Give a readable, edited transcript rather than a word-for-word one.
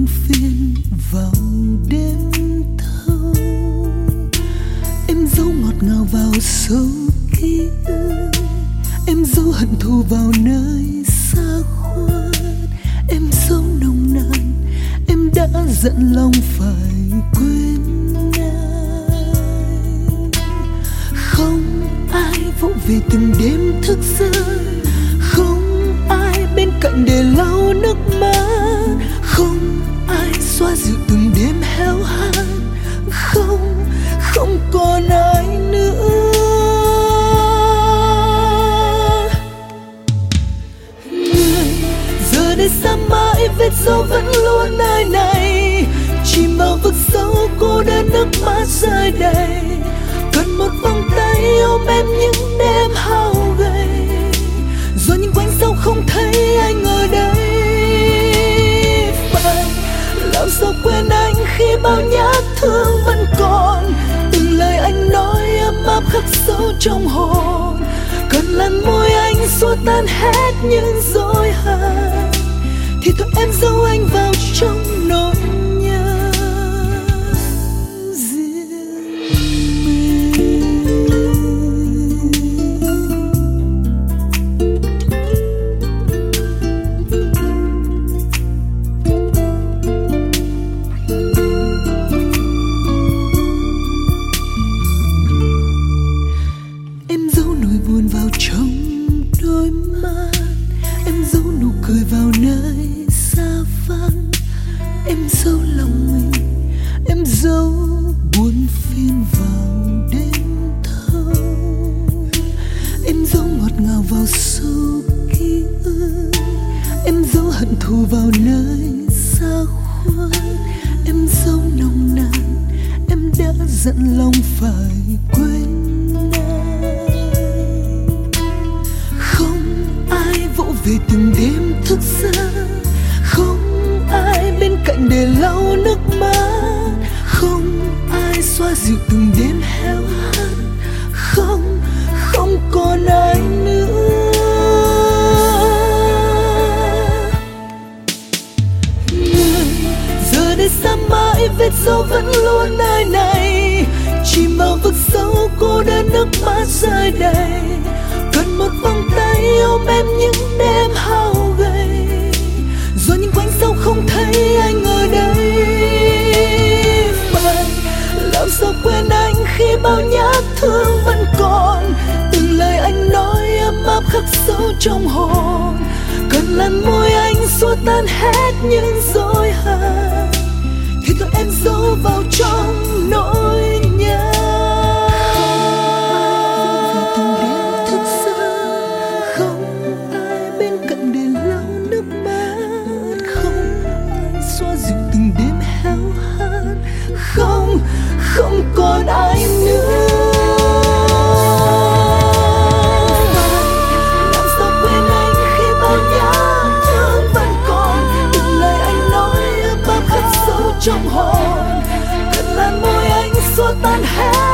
phiền vào đêm thâu. Em giấu ngọt ngào vào sâu ký ức, em giấu hận thù vào nơi xa khuất. Em giấu nồng nàn, em đã giận lòng phải quên anh. Không ai vỗ về từng đêm thức giấc, không ai bên cạnh để lau nước mắt, không ai xoa dịu từng đêm héo hắt, không còn ai nữa. Người giờ đây xa mãi, vết dấu vẫn luôn nơi này, chìm vào vực sâu cô đơn, nước mắt rơi đầy. Cần một vòng tay ôm em những đêm hao gầy, rồi những quanh sao không thấy anh ở đây. Phải làm sao quên anh khi bao nhát thương vẫn còn, từng lời anh nói ấm áp khắc sâu trong hồn. Cần làn môi anh xua tan hết những dối hận, thì thôi em giấu anh vào trong nỗi nhớ riêng mình. Em giấu nỗi buồn vào trong đôi mắt, em giấu nụ cười vào nơi xa vắng. Em giấu lòng mình, em giấu buồn phiền vào đêm thâu. Em giấu ngọt ngào vào sâu ký ức, em giấu hận thù vào nơi xa khuất. Em giấu nồng nàn, em đã giận lòng phải quên anh. Không ai vỗ về từng đêm thức giấc, không ai bên cạnh để lau nước mắt, không ai xoa dịu từng đêm héo hắt, không còn ai nữa. Người giờ đây xa mãi, vết dấu vẫn luôn nơi này, chìm vào vực sâu cô đơn, nước mắt rơi đầy. Cần một vòng tay ôm em những đêm hao gầy, rồi những quanh sao không thấy anh ở đây. Phải làm sao quên anh khi bao nhát thương vẫn còn, từng lời anh nói ấm áp khắc sâu trong hồn. Cần làn môi anh xua tan hết những dối hận, thì thôi em giấu vào trong nỗi nhớ. Không còn ai nữa. Làm sao quên anh khi bao nhát thương vẫn còn, từng lời anh nói ấm áp khắc sâu trong hồn. Cần làn môi anh xua tan hết